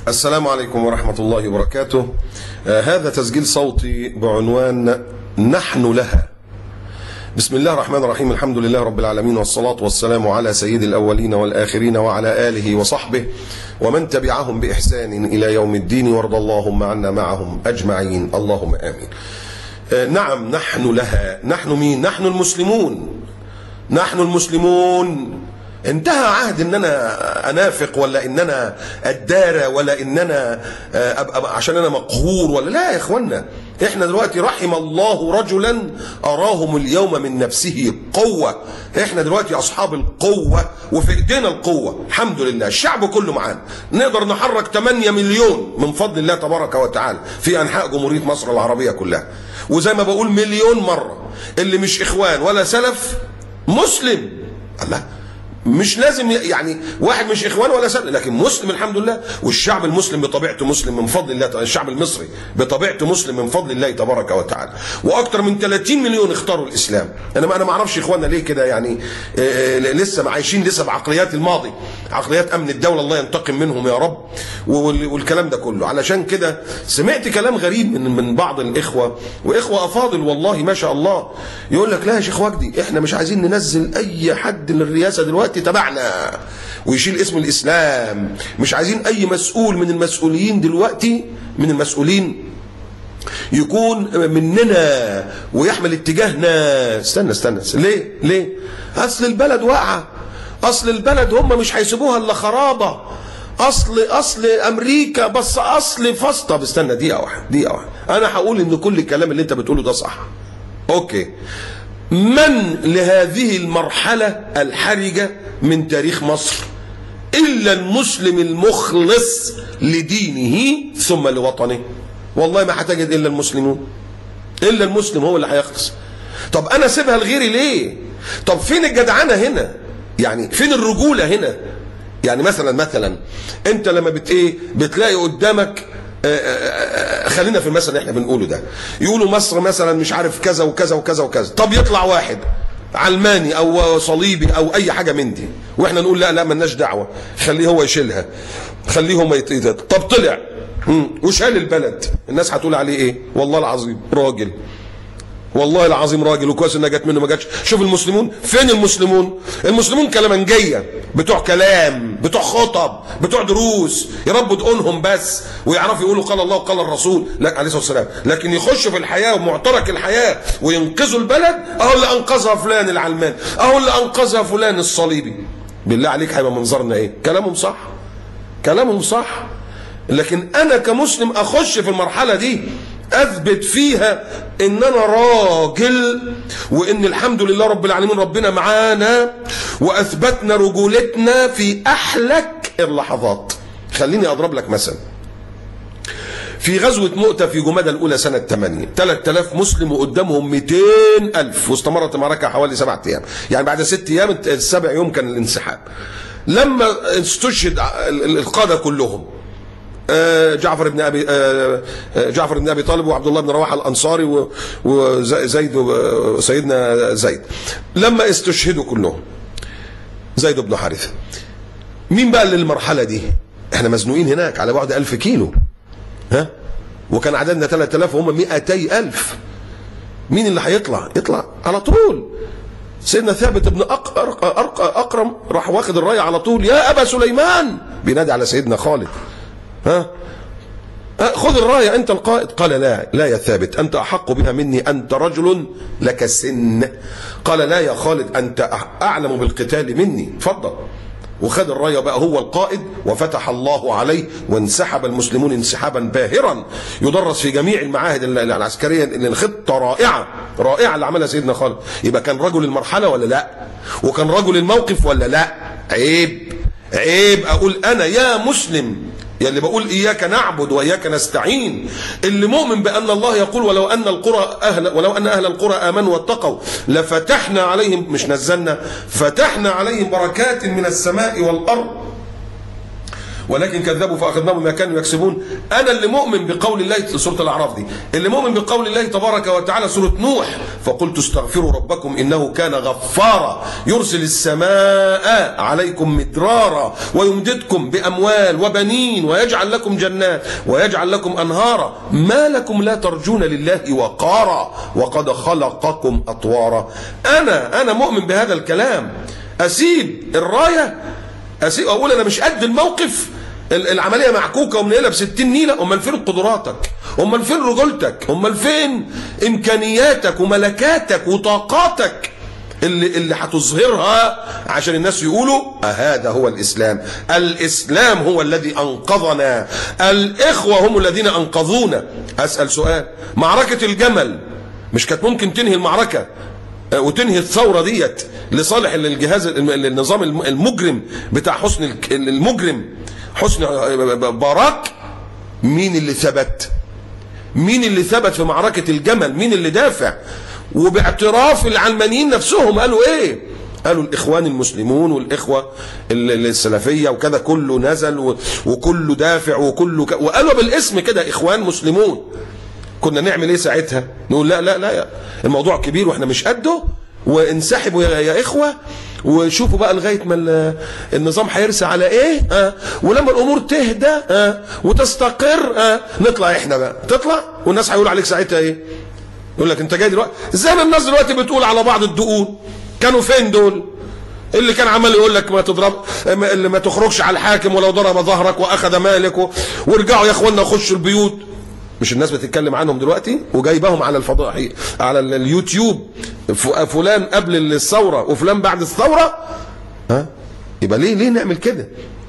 السلام عليكم ورحمة الله وبركاته. هذا تسجيل صوتي بعنوان نحن لها. بسم الله الرحمن الرحيم، الحمد لله رب العالمين، والصلاة والسلام على سيد الأولين والآخرين وعلى آله وصحبه ومن تبعهم بإحسان إلى يوم الدين، وارض اللهم عنا معهم أجمعين، اللهم آمين. نعم، نحن لها. نحن مين؟ نحن المسلمون. نحن المسلمون. انتهى عهد ان انا انافق، ولا ان انا ادارى، ولا ان انا ابقى عشان انا مقهور، ولا لا يا اخوانا. احنا دلوقتي رحم الله رجلا اراهم اليوم من نفسه قوة. احنا دلوقتي اصحاب القوة، وفي ايدينا القوة الحمد لله. الشعب كله معانا، نقدر نحرك 8 مليون من فضل الله تبارك وتعالى في انحاء جمهورية مصر العربية كلها. وزي ما بقول مليون مرة، اللي مش اخوان ولا سلف مسلم. الله، مش لازم يعني واحد مش اخوان ولا سلف، لكن مسلم الحمد لله. والشعب المسلم بطبيعته مسلم من فضل الله. الشعب المصري بطبيعته مسلم من فضل الله تبارك وتعالى. واكثر من 30 مليون اختاروا الاسلام. انا ما اعرفش اخواننا ليه كده، يعني لسه عايشين لسه بعقليات الماضي، عقليات امن الدوله، الله ينتقم منهم يا رب، والكلام ده كله. علشان كده سمعت كلام غريب من بعض الاخوه، واخوه افاضل والله ما شاء الله، يقول لك لا يا شيخ وجدي، احنا مش عايزين ننزل اي حد للرئاسه دلوقتي تبعنا ويشيل اسم الاسلام. مش عايزين اي مسؤول من المسؤولين دلوقتي، من المسؤولين، يكون مننا ويحمل اتجاهنا. استنى ليه؟ اصل البلد واقعه، اصل البلد هم مش هيسيبوها الا خرابه، اصل امريكا، بس اصل طب استنى دقيقه واحده. انا هقول ان كل الكلام اللي انت بتقوله ده صح، اوكي. من لهذه المرحلة الحرجة من تاريخ مصر إلا المسلم المخلص لدينه ثم لوطنه؟ والله ما هتجد إلا المسلمون. إلا المسلم هو اللي هيخلص. طب أنا سيبها لغيري ليه؟ طب فين الجدعنة هنا؟ يعني فين الرجولة هنا؟ يعني مثلا أنت لما بتلاقي قدامك، خلينا في المثل اللي احنا بنقوله ده، يقولوا مصر مثلا مش عارف كذا وكذا وكذا وكذا، طب يطلع واحد علماني او صليبي او اي حاجه من دي، واحنا نقول لا مالناش دعوه، خليه هو يشيلها، خليه هم طب طلع وشال البلد، الناس هتقول عليه ايه؟ والله العظيم راجل، والله العظيم راجل، وكويس انها جت منه ما جاتش. شوف المسلمون فين؟ المسلمون كلامنجيه، بتوع كلام، بتوع خطب، بتوع دروس، يربوا دقونهم بس، ويعرفوا يقولوا قال الله وقال الرسول عليه الصلاه والسلام، لكن يخشوا في الحياه ومعترك الحياه وينقذوا البلد. اهو اللي انقذها فلان العلمان، اهو اللي انقذها فلان الصليبي. بالله عليك هيبقى منظرنا ايه؟ كلامهم صح، لكن انا كمسلم اخش في المرحله دي اثبت فيها ان انا راجل، وان الحمد لله رب العالمين ربنا معانا، واثبتنا رجولتنا في احلك اللحظات. خليني اضرب لك مثلا. في غزوة مؤتة في جمادى الأولى سنة 8، 3000 مسلم وقدامهم 200,000، واستمرت المعركة حوالي 7 أيام، يعني بعد 6 أيام، ال7 يوم كان الانسحاب. لما استشهد القادة كلهم، جعفر بن ابي طالب، وعبد الله بن رواحه الانصاري، وزيد، سيدنا زيد، لما استشهدوا كلهم، زيد بن حارثه. مين بقى اللي المرحله دي؟ احنا مزنوقين هناك على بعد 1000 كيلو، ها، وكان عددنا 3000 وهم 200,000. مين اللي هيطلع؟ يطلع على طول سيدنا ثابت بن اقرم، راح واخد الرايه على طول، يا ابا سليمان، بينادي على سيدنا خالد، ها، خذ الرايه انت القائد. قال لا يا ثابت، انت احق بها مني، انت رجل لك سن. قال لا يا خالد، انت اعلم بالقتال مني، اتفضل. وخد الرايه بقى هو القائد، وفتح الله عليه، وانسحب المسلمون انسحابا باهرا يدرس في جميع المعاهد العسكريه. الخطه رائعه اللي عملها سيدنا خالد. يبقى كان رجل المرحله ولا لا؟ وكان رجل الموقف ولا لا؟ عيب اقول انا يا مسلم، يا اللي بقول إياك نعبد وإياك نستعين، اللي مؤمن بأن الله يقول ولو أن أهل القرى آمنوا واتقوا لفتحنا عليهم، مش نزلنا، فتحنا عليهم بركات من السماء والأرض ولكن كذبوا فاخذناهم بما كانوا يكسبون. انا اللي مؤمن بقول الله، سوره الاعراف دي، اللي مؤمن بقول الله تبارك وتعالى سوره نوح، فقلت استغفروا ربكم انه كان غفارا يرسل السماء عليكم مدرارا ويمددكم باموال وبنين ويجعل لكم جنات ويجعل لكم انهارا ما لكم لا ترجون لله وقارا وقد خلقكم اطوارا. انا مؤمن بهذا الكلام. اسيب الرايه، اقول انا مش قد الموقف، العمليه معكوكه ومنقله ب60 نيله. امال فين قدراتك؟ امال فين رجولتك؟ امال فين امكانياتك وملكاتك وطاقاتك اللي هتظهرها عشان الناس يقولوا هذا هو الاسلام؟ الاسلام هو الذي انقذنا، الاخوه هم الذين انقذونا. اسال سؤال، معركه الجمل مش كانت ممكن تنهي المعركه وتنهي الثورة ديت لصالح الجهاز النظام المجرم بتاع المجرم حسني مبارك؟ مين اللي ثبت؟ مين اللي ثبت في معركة الجمل؟ مين اللي دافع؟ وباعتراف العلمانيين نفسهم قالوا ايه؟ قالوا الاخوان المسلمون والاخوة السلفية وكذا كله نزل وكله دافع وكله وقالوا بالاسم كده اخوان مسلمون. كنا نعمل ايه ساعتها؟ نقول لا لا لا الموضوع كبير واحنا مش قده وانسحبوا يا اخوه وشوفوا بقى لغايه ما النظام هيرسى على ايه، ولما الامور تهدى وتستقر نطلع احنا بقى. تطلع والناس هيقول عليك ساعتها ايه؟ يقول لك انت جاي دلوقتي زي ما الناس دلوقتي بتقول على بعض الدقون. كانوا فين دول؟ اللي كان عمال يقول لك ما تضرب، اللي ما تخرجش على الحاكم ولو ضرب ظهرك واخذ مالك وارجعوا يا اخوانا خشوا البيوت. مش الناس بتتكلم عنهم دلوقتي وجايبهم على الفضائي على اليوتيوب، فلان قبل الثوره وفلان بعد الثوره؟ يبقى ليه نعمل كده؟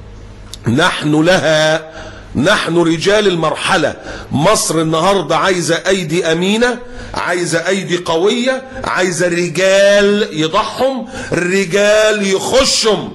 نحن لها، نحن رجال المرحله. مصر النهارده عايزه ايدي امينه، عايزه ايدي قويه، عايزه رجال يضحهم، رجال يخشهم.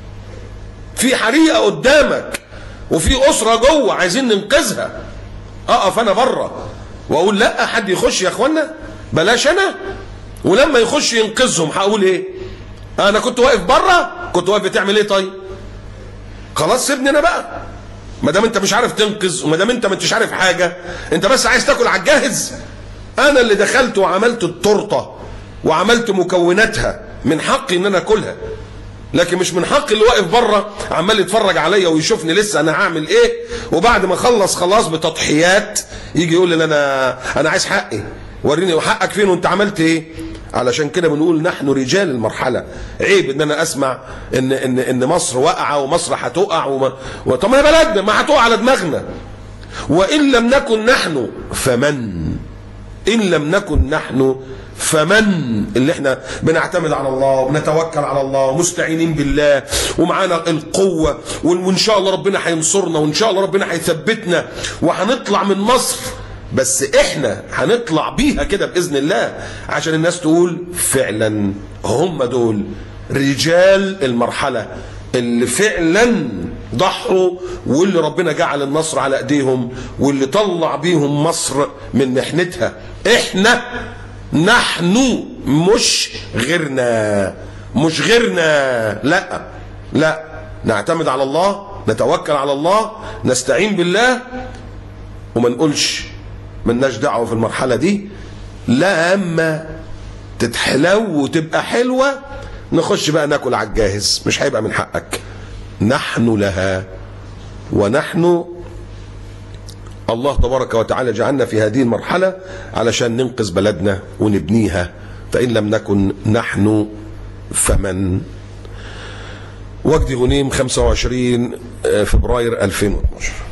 في حريقه قدامك وفي اسره جوه عايزين ننقذها. اقف انا بره واقول لا حد يخش يا اخوانا، بلاش انا، ولما يخش ينقذهم هقول ايه؟ انا كنت واقف بره، كنت واقف بتعمل ايه؟ طيب خلاص سيبني انا بقى، ما دام انت مش عارف تنقذ وما دام انت ما انتش عارف حاجه، انت بس عايز تاكل على الجاهز. انا اللي دخلت وعملت التورته وعملت مكوناتها، من حقي ان انا اكلها، لكن مش من حق اللي واقف بره عمال يتفرج عليا ويشوفني لسه انا هعمل ايه، وبعد ما اخلص خلاص بتضحيات يجي يقول لي انا عايز حقي. وريني وحقك فين وانت عملت ايه؟ علشان كده بنقول نحن رجال المرحله. عيب ان انا اسمع ان مصر واقعه ومصر هتقع طب ما هي بلدنا، ما هتقع على دماغنا. وان لم نكن نحن فمن؟ ان لم نكن نحن فمن؟ اللي احنا بنعتمد على الله وبنتوكل على الله ومستعينين بالله ومعانا القوة وان شاء الله ربنا هينصرنا وان شاء الله ربنا هيثبتنا وهنطلع من مصر. بس احنا هنطلع بيها كده بإذن الله عشان الناس تقول فعلا هم دول رجال المرحلة اللي فعلا ضحوا واللي ربنا جعل النصر على ايديهم واللي طلع بيهم مصر من محنتها. احنا نحن مش غيرنا، مش غيرنا، لا لا، نعتمد على الله، نتوكل على الله، نستعين بالله، وما نقولش ملناش دعوه في المرحله دي. لا اما تتحلو وتبقى حلوه نخش بقى ناكل على الجاهز، مش هيبقى من حقك. نحن لها، ونحن الله تبارك وتعالى جعلنا في هذه المرحلة علشان ننقذ بلدنا ونبنيها. فإن لم نكن نحن فمن؟ وجدي غنيم 25 فبراير 2012.